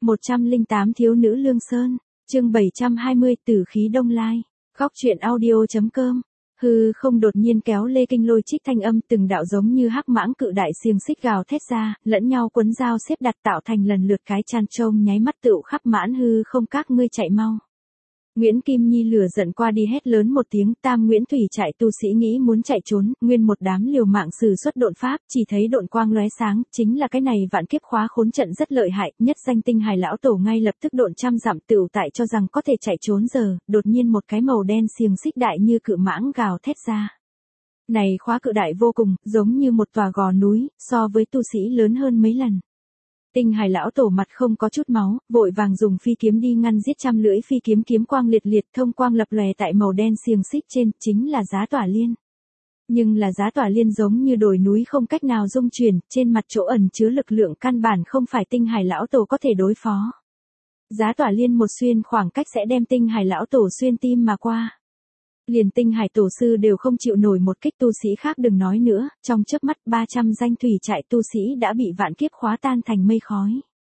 108 Thiếu nữ Lương Sơn, chương 720 Tử khí Đông Lai, góc truyện audio.com. Hư không đột nhiên kéo lê kinh lôi trích thanh âm từng đạo giống như hắc mãng cự đại xiềng xích gào thét ra, lẫn nhau quấn dao xếp đặt tạo thành lần lượt cái chăn trông nháy mắt tựu khắp mãn hư không, các ngươi chạy mau. Nguyễn Kim Nhi lửa giận qua đi hét lớn một tiếng, Tam Nguyễn Thủy chạy tu sĩ nghĩ muốn chạy trốn, nguyên một đám liều mạng sử xuất độn pháp, chỉ thấy độn quang lóe sáng, chính là cái này vạn kiếp khóa khốn trận rất lợi hại, nhất danh Tinh Hải lão tổ ngay lập tức độn trăm dặm tựu tại cho rằng có thể chạy trốn giờ, đột nhiên một cái màu đen xiềng xích đại như cự mãng gào thét ra. Này khóa cự đại vô cùng, giống như một tòa gò núi, so với tu sĩ lớn hơn mấy lần. Tinh Hải lão tổ mặt không có chút máu, vội vàng dùng phi kiếm đi ngăn giết trăm lưỡi phi kiếm, kiếm quang liệt liệt, thông quang lập lòe tại màu đen xiềng xích trên, chính là Giá Tỏa Liên. Nhưng là Giá Tỏa Liên giống như đồi núi không cách nào dung chuyển, trên mặt chỗ ẩn chứa lực lượng căn bản không phải Tinh Hải lão tổ có thể đối phó. Giá Tỏa Liên một xuyên khoảng cách sẽ đem Tinh Hải lão tổ xuyên tim mà qua. Liền Tinh Hải tổ sư đều không chịu nổi một kích, tu sĩ khác đừng nói nữa, trong chớp mắt 300 danh thủy trại tu sĩ đã bị vạn kiếp khóa tan thành mây khói.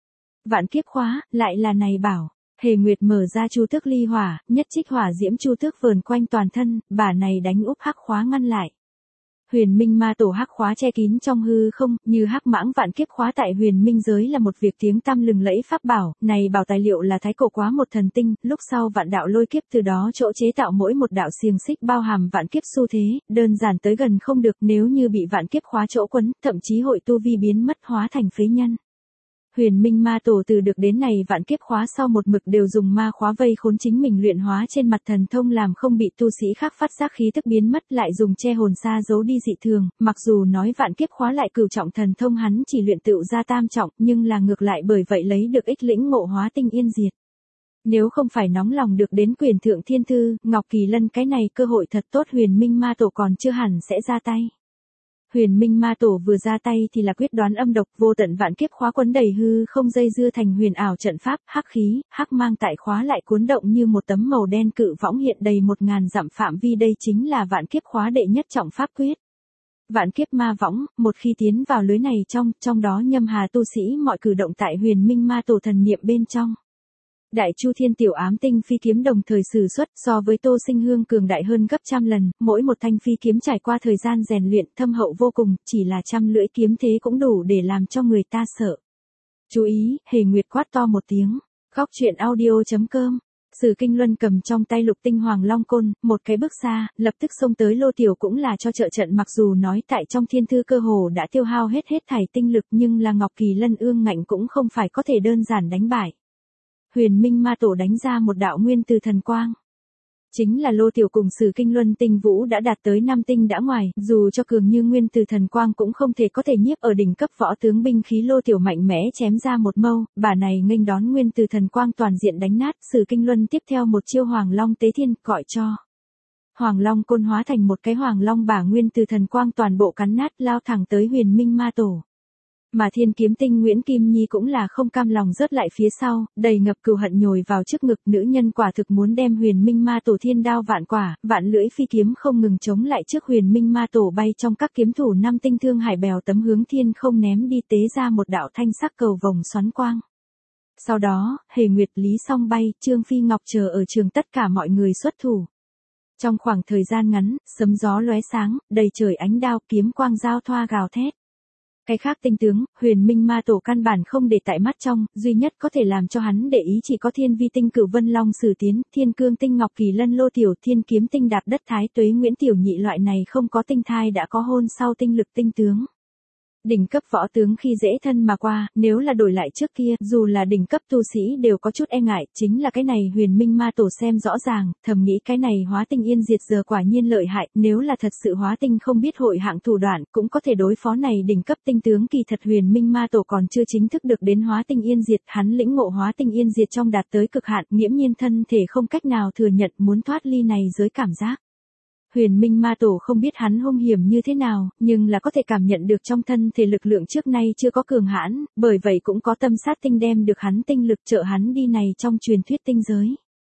Vạn kiếp khóa, lại là này bảo, Hề Nguyệt mở ra chu tước ly hỏa, nhất trích hỏa diễm chu tước vờn quanh toàn thân, bà này đánh úp hắc khóa ngăn lại. Huyền Minh ma tổ hắc khóa che kín trong hư không, như hắc mãng vạn kiếp khóa tại Huyền Minh giới là một việc tiếng tăm lừng lẫy pháp bảo, này bảo tài liệu là thái cổ quá một thần tinh, lúc sau vạn đạo lôi kiếp từ đó chỗ chế tạo mỗi một đạo xiềng xích bao hàm vạn kiếp xu thế, đơn giản tới gần không được, nếu như bị vạn kiếp khóa chỗ quấn, thậm chí hội tu vi biến mất hóa thành phế nhân. Huyền Minh ma tổ từ được đến này vạn kiếp khóa sau một mực đều dùng ma khóa vây khốn chính mình luyện hóa trên mặt thần thông, làm không bị tu sĩ khác phát giác khí tức biến mất, lại dùng che hồn sa giấu đi dị thường, mặc dù nói vạn kiếp khóa lại cửu trọng thần thông hắn chỉ luyện tựu ra tam trọng, nhưng là ngược lại bởi vậy lấy được ích lĩnh ngộ hóa tinh yên diệt. Nếu không phải nóng lòng được đến quyền thượng thiên thư, Ngọc Kỳ Lân cái này cơ hội thật tốt, Huyền Minh ma tổ còn chưa hẳn sẽ ra tay. Huyền Minh ma tổ vừa ra tay thì là quyết đoán âm độc, vô tận vạn kiếp khóa quấn đầy hư không dây dưa thành huyền ảo trận pháp, hắc khí, hắc mang tại khóa lại cuốn động như một tấm màu đen cự võng hiện đầy 1000 dặm phạm vi, đây chính là vạn kiếp khóa đệ nhất trọng pháp quyết. Vạn kiếp ma võng, một khi tiến vào lưới này trong đó nhâm hà tu sĩ mọi cử động tại Huyền Minh ma tổ thần niệm bên trong. Đại Chu Thiên tiểu ám tinh phi kiếm đồng thời sử xuất, so với Tô Sinh Hương cường đại hơn gấp trăm lần, mỗi một thanh phi kiếm trải qua thời gian rèn luyện thâm hậu vô cùng, chỉ là trăm lưỡi kiếm thế cũng đủ để làm cho người ta sợ. Chú ý, Hề Nguyệt quát to một tiếng, góc truyện audio.com. Sử Kinh Luân cầm trong tay lục tinh hoàng long côn, một cái bước xa, lập tức xông tới Lô Tiểu cũng là cho trợ trận, mặc dù nói tại trong thiên thư cơ hồ đã tiêu hao hết thảy tinh lực, nhưng là Ngọc Kỳ Lân ương ngạnh cũng không phải có thể đơn giản đánh bại. Huyền Minh ma tổ đánh ra một đạo nguyên từ thần quang. Chính là Lô Tiểu cùng Sử Kinh Luân tinh vũ đã đạt tới 5 tinh đã ngoài, dù cho cường như nguyên từ thần quang cũng không thể có thể nhiếp ở đỉnh cấp võ tướng binh khí. Lô Tiểu mạnh mẽ chém ra một mâu, bà này nghênh đón nguyên từ thần quang toàn diện đánh nát. Sử Kinh Luân tiếp theo một chiêu Hoàng Long tế thiên, gọi cho Hoàng Long côn hóa thành một cái Hoàng Long bả nguyên từ thần quang toàn bộ cắn nát, lao thẳng tới Huyền Minh ma tổ. Mà Thiên Kiếm Tinh Nguyễn Kim Nhi cũng là không cam lòng rớt lại phía sau, đầy ngập cừu hận nhồi vào trước ngực, nữ nhân quả thực muốn đem Huyền Minh ma tổ thiên đao vạn quả, vạn lưỡi phi kiếm không ngừng chống lại trước Huyền Minh ma tổ bay trong các kiếm thủ 5 tinh thương hải bèo tấm hướng thiên không ném đi, tế ra một đạo thanh sắc cầu vồng xoắn quang. Sau đó, Hề Nguyệt, Lý Song bay, Trương Phi Ngọc chờ ở trường tất cả mọi người xuất thủ. Trong khoảng thời gian ngắn, sấm gió lóe sáng, đầy trời ánh đao, kiếm quang giao thoa gào thét. Cái khác tinh tướng, Huyền Minh ma tổ căn bản không để tại mắt trong, duy nhất có thể làm cho hắn để ý chỉ có Thiên Vi tinh Cửu Vân Long Sử Tiến, Thiên Cương tinh Ngọc Kỳ Lân Lô Tiểu, Thiên Kiếm tinh Đạp Đất Thái Tuế Nguyễn Tiểu Nhị, loại này không có tinh thai đã có hôn sau tinh lực tinh tướng. Đỉnh cấp võ tướng khi dễ thân mà qua, nếu là đổi lại trước kia, dù là đỉnh cấp tu sĩ đều có chút e ngại, chính là cái này Huyền Minh ma tổ xem rõ ràng, thầm nghĩ cái này hóa tinh yên diệt giờ quả nhiên lợi hại, nếu là thật sự hóa tinh không biết hội hạng thủ đoạn, cũng có thể đối phó này đỉnh cấp tinh tướng. Kỳ thật Huyền Minh ma tổ còn chưa chính thức được đến hóa tinh yên diệt, hắn lĩnh ngộ hóa tinh yên diệt trong đạt tới cực hạn, nghiễm nhiên thân thể không cách nào thừa nhận, muốn thoát ly này giới cảm giác. Huyền Minh ma tổ không biết hắn hung hiểm như thế nào, nhưng là có thể cảm nhận được trong thân thể lực lượng trước nay chưa có cường hãn, bởi vậy cũng có tâm sát tinh đem được hắn tinh lực trợ hắn đi này trong truyền thuyết tinh giới.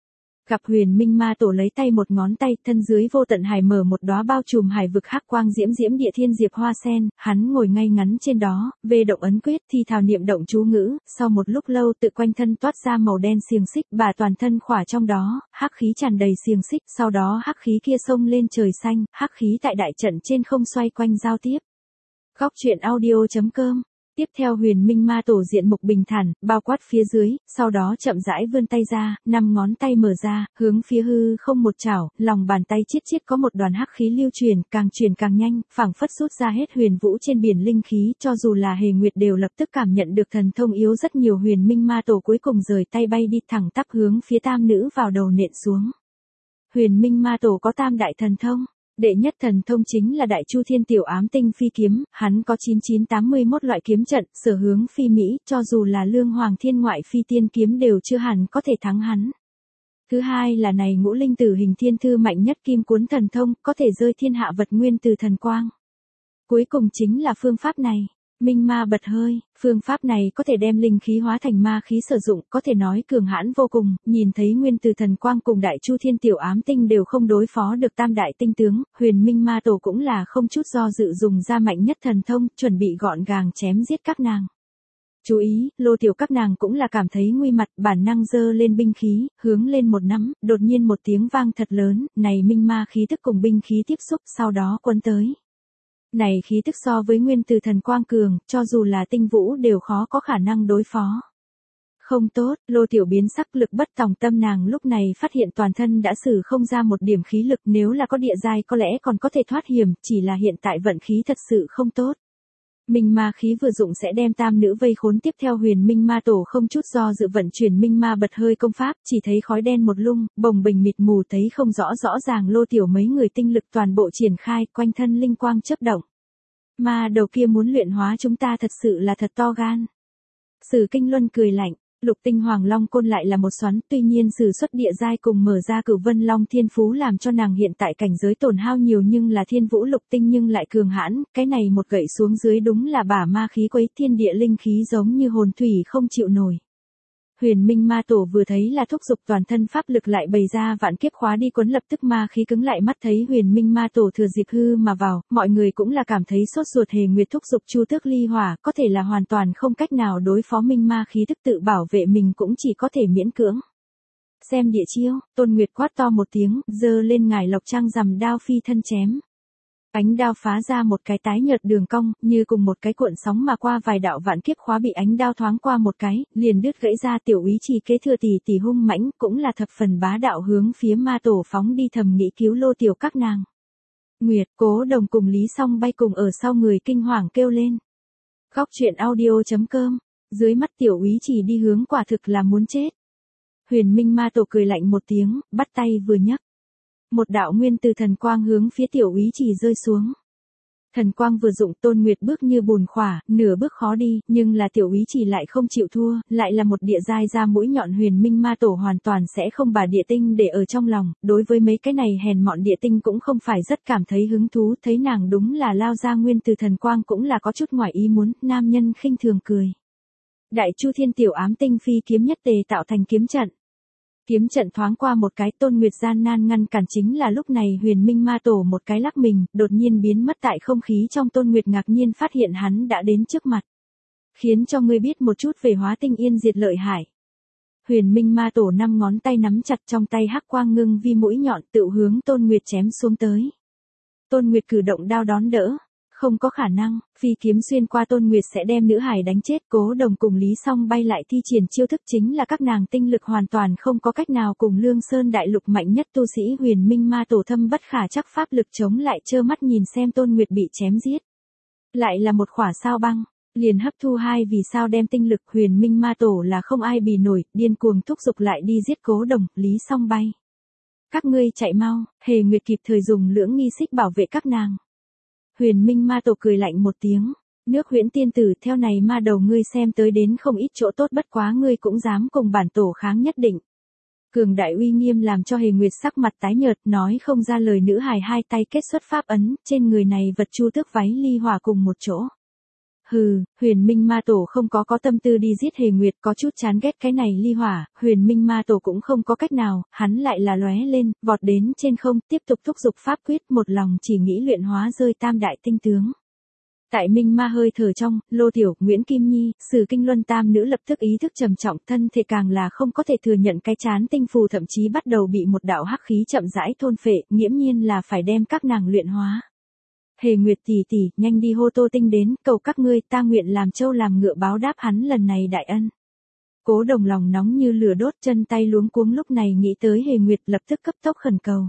Cặp Huyền Minh Ma Tổ lấy tay một ngón tay, thân dưới vô tận hải mở một đóa bao trùm hải vực hắc quang diễm diễm địa thiên diệp hoa sen, hắn ngồi ngay ngắn trên đó, về động ấn quyết thi thào niệm động chú ngữ, sau một lúc lâu tự quanh thân toát ra màu đen xiềng xích, bà toàn thân khỏa trong đó, hắc khí tràn đầy xiềng xích, sau đó hắc khí kia xông lên trời xanh, hắc khí tại đại trận trên không xoay quanh giao tiếp. Góc truyện audio.com. Tiếp theo Huyền Minh Ma Tổ diện mục bình thản, bao quát phía dưới, sau đó chậm rãi vươn tay ra, 5 ngón tay mở ra, hướng phía hư không một chảo, lòng bàn tay chiết chiết có một đoàn hắc khí lưu truyền càng nhanh, phảng phất rút ra hết huyền vũ trên biển linh khí, cho dù là Hề Nguyệt đều lập tức cảm nhận được thần thông yếu rất nhiều. Huyền Minh Ma Tổ cuối cùng rời tay bay đi thẳng tắp hướng phía tam nữ vào đầu nện xuống. Huyền Minh Ma Tổ có tam đại thần thông. Đệ nhất thần thông chính là Đại Chu Thiên Tiểu Ám Tinh Phi Kiếm, hắn có 9981 loại kiếm trận, sở hướng phi mỹ, cho dù là Lương Hoàng Thiên Ngoại Phi Tiên Kiếm đều chưa hẳn có thể thắng hắn. Thứ hai là này Ngũ Linh Tử Hình Thiên Thư mạnh nhất kim cuốn thần thông, có thể rơi thiên hạ vật nguyên từ thần quang. Cuối cùng chính là phương pháp này. Minh Ma bật hơi, phương pháp này có thể đem linh khí hóa thành ma khí sử dụng, có thể nói cường hãn vô cùng, nhìn thấy nguyên từ thần quang cùng Đại Chu Thiên Tiểu Ám Tinh đều không đối phó được tam đại tinh tướng, Huyền Minh Ma Tổ cũng là không chút do dự dùng ra mạnh nhất thần thông, chuẩn bị gọn gàng chém giết các nàng. Chú ý, Lô Tiểu các nàng cũng là cảm thấy nguy mặt, bản năng giơ lên binh khí, hướng lên một nắm, đột nhiên một tiếng vang thật lớn, này minh ma khí tức cùng binh khí tiếp xúc, sau đó quấn tới. Này khí tức so với nguyên từ thần quang cường, cho dù là tinh vũ đều khó có khả năng đối phó. Không tốt, Lô Tiểu biến sắc, lực bất tòng tâm, nàng lúc này phát hiện toàn thân đã sử không ra một điểm khí lực, nếu là có địa giai có lẽ còn có thể thoát hiểm, chỉ là hiện tại vận khí thật sự không tốt. Minh ma khí vừa dụng sẽ đem tam nữ vây khốn, tiếp theo Huyền Minh Ma Tổ không chút do dự vận chuyển Minh Ma bật hơi công pháp, chỉ thấy khói đen một lung, bồng bềnh mịt mù, thấy không rõ ràng. Lô Tiểu mấy người tinh lực toàn bộ triển khai, quanh thân linh quang chớp động. Ma đầu kia muốn luyện hóa chúng ta thật sự là thật to gan. Sử Kinh Luân cười lạnh. Lục tinh Hoàng Long côn lại là một xoắn, tuy nhiên sử xuất địa giai cùng mở ra Cửu Vân Long Thiên Phú làm cho nàng hiện tại cảnh giới tổn hao nhiều, nhưng là Thiên Vũ Lục tinh nhưng lại cường hãn, cái này một gậy xuống dưới đúng là bả ma khí quấy thiên địa linh khí giống như hồn thủy không chịu nổi. Huyền Minh Ma Tổ vừa thấy là thúc dục toàn thân pháp lực lại bày ra vạn kiếp khóa đi cuốn, lập tức ma khí cứng lại, mắt thấy Huyền Minh Ma Tổ thừa dịp hư mà vào, mọi người cũng là cảm thấy sốt ruột. Hề Nguyệt thúc dục Chu Tước Ly Hỏa, có thể là hoàn toàn không cách nào đối phó minh ma khí tức, tự bảo vệ mình cũng chỉ có thể miễn cưỡng. Xem địa chiêu, Tôn Nguyệt quát to một tiếng, giơ lên ngải lộc trang rằm đao phi thân chém. Ánh đao phá ra một cái tái nhợt đường cong, như cùng một cái cuộn sóng mà qua, vài đạo vạn kiếp khóa bị ánh đao thoáng qua một cái, liền đứt gãy ra. Tiểu úy Trì kế thừa tỷ hung mãnh, cũng là thập phần bá đạo, hướng phía Ma Tổ phóng đi, thầm nghĩ cứu Lô Tiểu các nàng. Nguyệt, Cố Đồng cùng Lý Song bay cùng ở sau người kinh hoàng kêu lên. Góc truyện audio.com. Dưới mắt Tiểu úy Trì đi hướng quả thực là muốn chết. Huyền Minh Ma Tổ cười lạnh một tiếng, bắt tay vừa nhấc. Một đạo nguyên từ thần quang hướng phía Tiểu úy Trì rơi xuống. Thần quang vừa dụng, Tôn Nguyệt bước như bùn khỏa, nửa bước khó đi, nhưng là Tiểu úy Trì lại không chịu thua, lại là một địa giai ra mũi nhọn. Huyền Minh Ma Tổ hoàn toàn sẽ không bà địa tinh để ở trong lòng, đối với mấy cái này hèn mọn địa tinh cũng không phải rất cảm thấy hứng thú, thấy nàng đúng là lao ra nguyên từ thần quang cũng là có chút ngoài ý muốn, nam nhân khinh thường cười. Đại Chu Thiên Tiểu Ám Tinh Phi Kiếm nhất tề tạo thành kiếm trận. Kiếm trận thoáng qua một cái, Tôn Nguyệt gian nan ngăn cản, chính là lúc này Huyền Minh Ma Tổ một cái lắc mình, đột nhiên biến mất tại không khí trong. Tôn Nguyệt ngạc nhiên phát hiện hắn đã đến trước mặt. Khiến cho ngươi biết một chút về hóa tinh yên diệt lợi hại. Huyền Minh Ma Tổ 5 ngón tay nắm chặt, trong tay hắc quang ngưng vi mũi nhọn tự hướng Tôn Nguyệt chém xuống tới. Tôn Nguyệt cử động đao đón đỡ. Không có khả năng, phi kiếm xuyên qua Tôn Nguyệt sẽ đem nữ hải đánh chết. Cố Đồng cùng Lý Song bay lại thi triển chiêu thức, chính là các nàng tinh lực hoàn toàn không có cách nào cùng Lương Sơn đại lục mạnh nhất tu sĩ Huyền Minh Ma Tổ thâm bất khả chắc pháp lực chống lại, trơ mắt nhìn xem Tôn Nguyệt bị chém giết. Lại là một khỏa sao băng, liền hấp thu 2 vì sao đem tinh lực. Huyền Minh Ma Tổ là không ai bì nổi, điên cuồng thúc giục lại đi giết Cố Đồng, Lý Song bay. Các ngươi chạy mau, Hề Nguyệt kịp thời dùng lưỡng nghi xích bảo vệ các nàng. Huyền Minh Ma Tổ cười lạnh một tiếng, nước Huyễn Tiên Tử, theo này ma đầu ngươi xem tới đến không ít chỗ tốt, bất quá ngươi cũng dám cùng bản tổ kháng nhất định. Cường đại uy nghiêm làm cho Hề Nguyệt sắc mặt tái nhợt, nói không ra lời. Nữ hài hai tay kết xuất pháp ấn, trên người này vật Chu Tước váy ly hỏa cùng một chỗ. Huyền Minh Ma Tổ không có tâm tư đi giết Hề Nguyệt, có chút chán ghét cái này ly hỏa, Huyền Minh Ma Tổ cũng không có cách nào, hắn lại là lóe lên, vọt đến trên không, tiếp tục thúc giục pháp quyết, một lòng chỉ nghĩ luyện hóa rơi tam đại tinh tướng. Tại minh ma hơi thở trong, Lô Tiểu, Nguyễn Kim Nhi, Sử Kinh Luân tam nữ lập tức ý thức trầm trọng, thân thể càng là không có thể thừa nhận cái chán tinh phù, thậm chí bắt đầu bị một đạo hắc khí chậm rãi thôn phệ, nghiễm nhiên là phải đem các nàng luyện hóa. Hề Nguyệt tỷ tỷ, nhanh đi hô Tô Tinh đến, cầu các ngươi, ta nguyện làm trâu làm ngựa báo đáp hắn lần này đại ân. Cố Đồng lòng nóng như lửa đốt, chân tay luống cuống, lúc này nghĩ tới Hề Nguyệt lập tức cấp tốc khẩn cầu.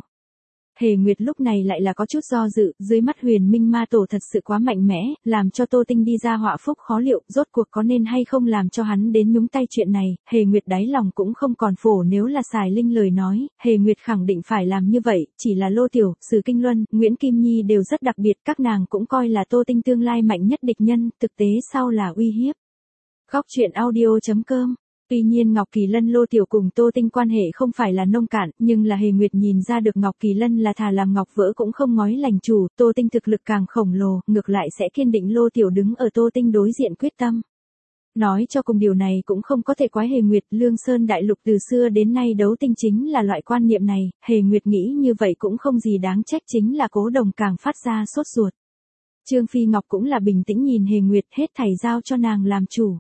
Hề Nguyệt lúc này lại là có chút do dự, dưới mắt Huyền Minh Ma Tổ thật sự quá mạnh mẽ, làm cho Tô Tinh đi ra họa phúc khó liệu, rốt cuộc có nên hay không làm cho hắn đến nhúng tay chuyện này, Hề Nguyệt đáy lòng cũng không còn phổ, nếu là xài linh lời nói, Hề Nguyệt khẳng định phải làm như vậy, chỉ là Lô Tiểu, Sử Kinh Luân, Nguyễn Kim Nhi đều rất đặc biệt, các nàng cũng coi là Tô Tinh tương lai mạnh nhất địch nhân, thực tế sau là uy hiếp. Góc truyện audio.com. Tuy nhiên Ngọc Kỳ Lân Lô Tiểu cùng Tô Tinh quan hệ không phải là nông cạn, nhưng là Hề Nguyệt nhìn ra được Ngọc Kỳ Lân là thà làm ngọc vỡ cũng không ngói lành chủ, Tô Tinh thực lực càng khổng lồ, ngược lại sẽ kiên định Lô Tiểu đứng ở Tô Tinh đối diện quyết tâm. Nói cho cùng điều này cũng không có thể quái Hề Nguyệt, Lương Sơn Đại Lục từ xưa đến nay đấu tinh chính là loại quan niệm này, Hề Nguyệt nghĩ như vậy cũng không gì đáng trách, chính là Cố Đồng càng phát ra sốt ruột. Trương Phi Ngọc cũng là bình tĩnh nhìn Hề Nguyệt, hết thảy giao cho nàng làm chủ.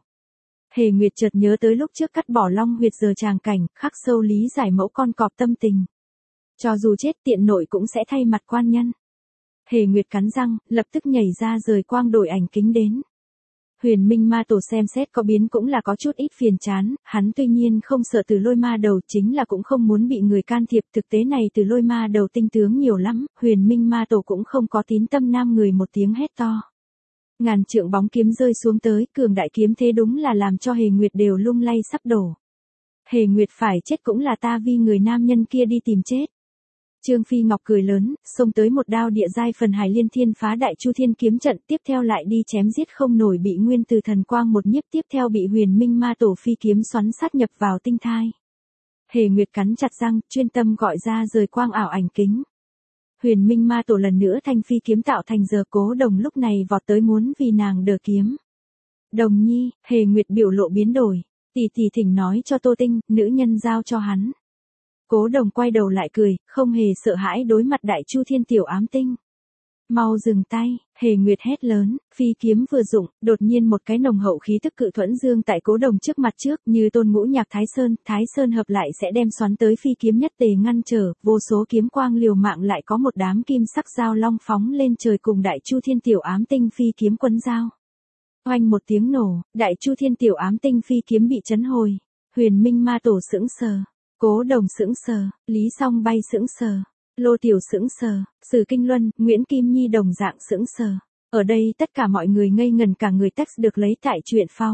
Hề Nguyệt chợt nhớ tới lúc trước cắt bỏ long huyệt giờ tràng cảnh, khắc sâu lý giải mẫu con cọp tâm tình. Cho dù chết tiện nội cũng sẽ thay mặt quan nhân. Hề Nguyệt cắn răng, lập tức nhảy ra rời quang đổi ảnh kính đến. Huyền Minh Ma Tổ xem xét có biến cũng là có chút ít phiền chán, hắn tuy nhiên không sợ Từ Lôi Ma Đầu, chính là cũng không muốn bị người can thiệp, thực tế này Từ Lôi Ma Đầu tinh tướng nhiều lắm, Huyền Minh Ma Tổ cũng không có tín tâm nam người, một tiếng hét to. Ngàn trượng bóng kiếm rơi xuống tới, cường đại kiếm thế đúng là làm cho Hề Nguyệt đều lung lay sắp đổ. Hề Nguyệt phải chết cũng là ta vì người nam nhân kia đi tìm chết. Trương Phi Ngọc cười lớn, xông tới một đao địa giai phần hải liên thiên phá đại chu thiên kiếm trận, tiếp theo lại đi chém giết không nổi bị nguyên từ thần quang một nhiếp, tiếp theo bị Huyền Minh Ma Tổ phi kiếm xoắn sát nhập vào tinh thai. Hề Nguyệt cắn chặt răng, chuyên tâm gọi ra rời quang ảo ảnh kính. Huyền Minh Ma Tổ lần nữa thanh phi kiếm tạo thành giờ, Cố Đồng lúc này vọt tới muốn vì nàng đỡ kiếm. Đồng nhi, Hề Nguyệt biểu lộ biến đổi, tỷ tỷ thỉnh nói cho Tô Tinh, nữ nhân giao cho hắn. Cố Đồng quay đầu lại cười, không hề sợ hãi đối mặt đại chu thiên tiểu ám tinh. Mau dừng tay, Hề Nguyệt hét lớn, phi kiếm vừa dụng, đột nhiên một cái nồng hậu khí tức cự thuẫn dương tại Cố Đồng trước mặt trước, như Tôn Ngũ Nhạc Thái Sơn hợp lại sẽ đem xoắn tới phi kiếm nhất tề ngăn trở, vô số kiếm quang liều mạng, lại có một đám kim sắc dao long phóng lên trời cùng đại chu thiên tiểu ám tinh phi kiếm quấn giao. Oanh một tiếng nổ, đại chu thiên tiểu ám tinh phi kiếm bị chấn hồi. Huyền Minh Ma Tổ sững sờ, Cố Đồng sững sờ, Lý Song Bay sững sờ. Lô Tiểu sững sờ, Sử Kinh Luân, Nguyễn Kim Nhi đồng dạng sững sờ. Ở đây tất cả mọi người ngây ngần cả người. Text được lấy tại truyện phao.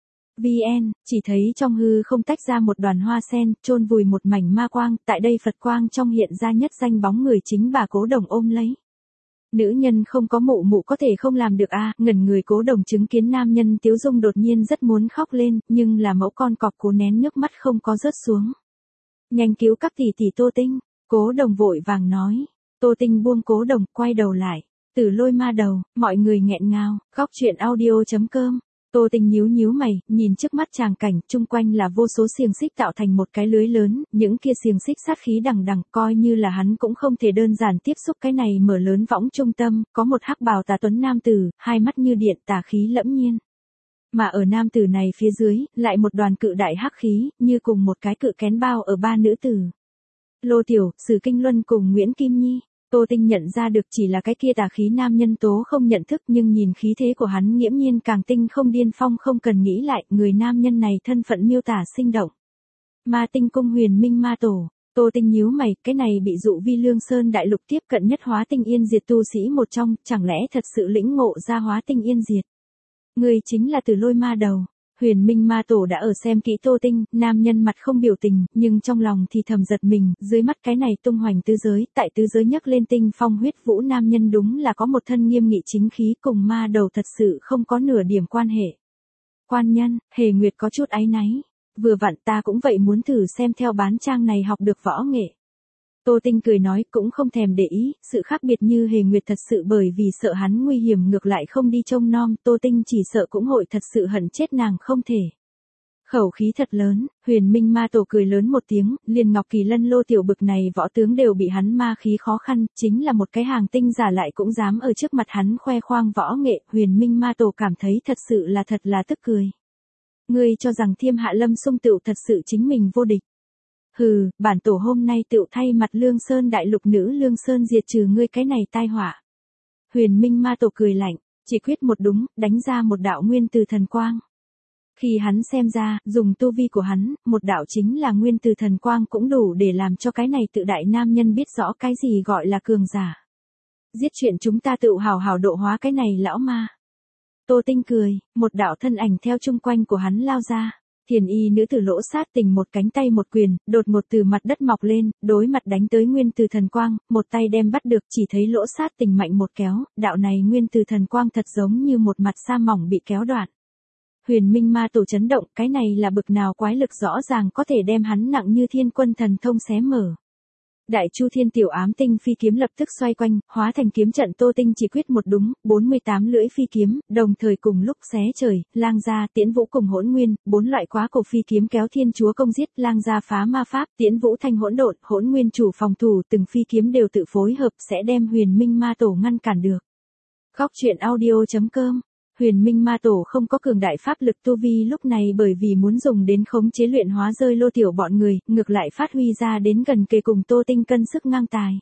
VN, chỉ thấy trong hư không tách ra một đoàn hoa sen, chôn vùi một mảnh ma quang, tại đây Phật quang trong hiện ra nhất danh bóng người, chính bà Cố Đồng ôm lấy. Nữ nhân không có mụ mụ có thể không làm được a, ngẩn người Cố Đồng chứng kiến nam nhân tiếu dung đột nhiên rất muốn khóc lên, nhưng là mẫu con cọp cố nén nước mắt không có rớt xuống. Nhanh cứu các tỷ tỷ Tô Tinh. Cố Đồng vội vàng nói. Tô Tinh buông Cố Đồng, quay đầu lại. Từ Lôi Ma Đầu, mọi người nghẹn ngào. Góc truyện audio.com. Tô Tinh nhíu mày, nhìn trước mắt tràng cảnh, chung quanh là vô số xiềng xích tạo thành một cái lưới lớn, những kia xiềng xích sát khí đằng đằng, coi như là hắn cũng không thể đơn giản tiếp xúc cái này mở lớn võng trung tâm, có một hắc bào tà tuấn nam tử, hai mắt như điện, tà khí lẫm nhiên. Mà ở nam tử này phía dưới, lại một đoàn cự đại hắc khí, như cùng một cái cự kén bao ở ba nữ tử. Lô Tiểu, Sử Kinh Luân cùng Nguyễn Kim Nhi. Tô Tinh nhận ra được chỉ là cái kia tà khí nam nhân tố không nhận thức, nhưng nhìn khí thế của hắn nghiễm nhiên càng tinh không điên phong, không cần nghĩ lại, người nam nhân này thân phận miêu tả sinh động. Ma Tinh Cung Huyền Minh Ma Tổ. Tô Tinh nhíu mày, cái này bị dụ vi Lương Sơn Đại Lục tiếp cận nhất hóa tinh yên diệt tu sĩ một trong, chẳng lẽ thật sự lĩnh ngộ ra hóa tinh yên diệt? Người chính là Từ Lôi Ma Đầu. Huyền Minh Ma Tổ đã ở xem kỹ Tô Tinh, nam nhân mặt không biểu tình, nhưng trong lòng thì thầm giật mình, dưới mắt cái này tung hoành tứ giới, tại tứ giới nhấc lên tinh phong huyết vũ nam nhân đúng là có một thân nghiêm nghị chính khí, cùng Ma Đầu thật sự không có nửa điểm quan hệ. Quan nhân, Hề Nguyệt có chút áy náy, vừa vặn ta cũng vậy muốn thử xem theo bán trang này học được võ nghệ. Tô Tinh cười nói cũng không thèm để ý, sự khác biệt như Hề Nguyệt thật sự bởi vì sợ hắn nguy hiểm ngược lại không đi trông nom, Tô Tinh chỉ sợ cũng hội thật sự hận chết nàng không thể. Khẩu khí thật lớn, Huyền Minh Ma Tổ cười lớn một tiếng, liền Ngọc Kỳ Lân Lô tiểu bực này võ tướng đều bị hắn ma khí khó khăn, chính là một cái hàng tinh giả lại cũng dám ở trước mặt hắn khoe khoang võ nghệ, Huyền Minh Ma Tổ cảm thấy thật sự là tức cười. Ngươi cho rằng Thiêm Hạ Lâm Xung tựu thật sự chính mình vô địch. Hừ, bản tổ hôm nay tựu thay mặt Lương Sơn đại lục nữ Lương Sơn diệt trừ ngươi cái này tai họa. Huyền Minh Ma Tổ cười lạnh, chỉ quyết một đúng, đánh ra một đạo nguyên từ thần quang. Khi hắn xem ra, dùng tu vi của hắn, một đạo chính là nguyên từ thần quang cũng đủ để làm cho cái này tự đại nam nhân biết rõ cái gì gọi là cường giả. Giết chuyện chúng ta tự hào hào độ hóa cái này lão ma. Tô Tinh cười, một đạo thân ảnh theo chung quanh của hắn lao ra. Thiền y nữ tử Lỗ Sát Tình một cánh tay một quyền, đột ngột từ mặt đất mọc lên, đối mặt đánh tới nguyên từ thần quang, một tay đem bắt được, chỉ thấy Lỗ Sát Tình mạnh một kéo, đạo này nguyên từ thần quang thật giống như một mặt sa mỏng bị kéo đoạn. Huyền Minh Ma Tổ chấn động, cái này là bực nào quái lực rõ ràng có thể đem hắn nặng như thiên quân thần thông xé mở. Đại Chu Thiên Tiểu Ám Tinh phi kiếm lập tức xoay quanh, hóa thành kiếm trận. Tô Tinh chỉ quyết một đúng, 48 lưỡi phi kiếm, đồng thời cùng lúc xé trời, lang gia, Tiễn Vũ cùng Hỗn Nguyên, 4 loại quá cổ phi kiếm kéo Thiên Chúa công giết, lang gia phá ma pháp, Tiễn Vũ thanh hỗn độn, Hỗn Nguyên chủ phòng thủ, từng phi kiếm đều tự phối hợp sẽ đem Huyền Minh Ma Tổ ngăn cản được. Góc truyện audio.com. Huyền Minh Ma Tổ không có cường đại pháp lực tu vi lúc này bởi vì muốn dùng đến khống chế luyện hóa rơi lô tiểu bọn người, ngược lại phát huy ra đến gần kề cùng Tô Tinh cân sức ngang tài.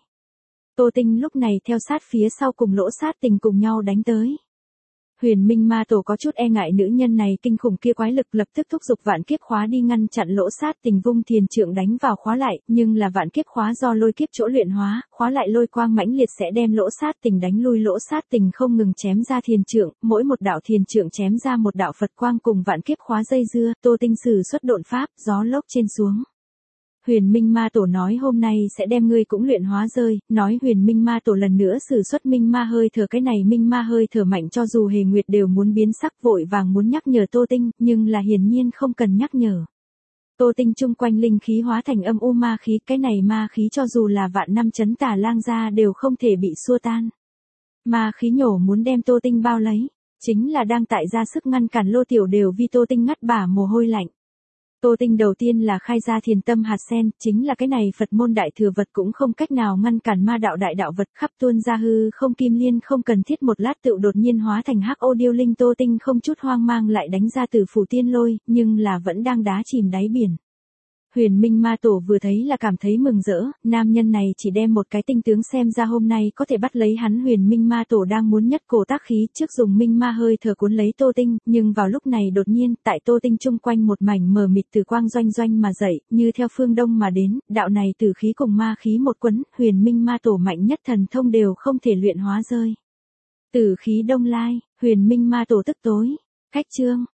Tô Tinh lúc này theo sát phía sau cùng Lỗ Sát Tình cùng nhau đánh tới. Huyền Minh Ma Tổ có chút e ngại nữ nhân này kinh khủng kia quái lực, lập tức thúc giục vạn kiếp khóa đi ngăn chặn Lỗ Sát Tình vung thiền trượng đánh vào khóa lại, nhưng là vạn kiếp khóa do lôi kiếp chỗ luyện hóa, khóa lại lôi quang mãnh liệt sẽ đem Lỗ Sát Tình đánh lui. Lỗ Sát Tình không ngừng chém ra thiền trượng, mỗi một đạo thiền trượng chém ra một đạo Phật quang cùng vạn kiếp khóa dây dưa. Tô Tinh sử xuất độn pháp, gió lốc trên xuống. Huyền Minh Ma Tổ nói hôm nay sẽ đem ngươi cũng luyện hóa rơi, nói Huyền Minh Ma Tổ lần nữa sử xuất Minh Ma hơi thở, cái này Minh Ma hơi thở mạnh cho dù Hề Nguyệt đều muốn biến sắc, vội vàng muốn nhắc nhở Tô Tinh, nhưng là hiển nhiên không cần nhắc nhở. Tô Tinh chung quanh linh khí hóa thành âm u ma khí, cái này ma khí cho dù là vạn năm chấn tà lang gia đều không thể bị xua tan. Ma khí nhổ muốn đem Tô Tinh bao lấy, chính là đang tại ra sức ngăn cản lô tiểu đều vì Tô Tinh ngắt bả mồ hôi lạnh. Tô Tinh đầu tiên là khai ra thiền tâm hạt sen, chính là cái này Phật môn đại thừa vật cũng không cách nào ngăn cản ma đạo đại đạo vật khắp tuôn ra hư không kim liên, không cần thiết một lát tựu đột nhiên hóa thành hắc ô điêu linh. Tô Tinh không chút hoang mang lại đánh ra Tử Phủ Tiên Lôi, nhưng là vẫn đang đá chìm đáy biển. Huyền Minh Ma Tổ vừa thấy là cảm thấy mừng rỡ, nam nhân này chỉ đem một cái tinh tướng xem ra hôm nay có thể bắt lấy hắn. Huyền Minh Ma Tổ đang muốn nhất cổ tác khí trước dùng Minh Ma hơi thở cuốn lấy Tô Tinh, nhưng vào lúc này đột nhiên, tại Tô Tinh chung quanh một mảnh mờ mịt từ quang doanh doanh mà dậy, như theo phương đông mà đến, đạo này tử khí cùng ma khí một quấn, Huyền Minh Ma Tổ mạnh nhất thần thông đều không thể luyện hóa rơi. Tử khí đông lai, Huyền Minh Ma Tổ tức tối. Cách chương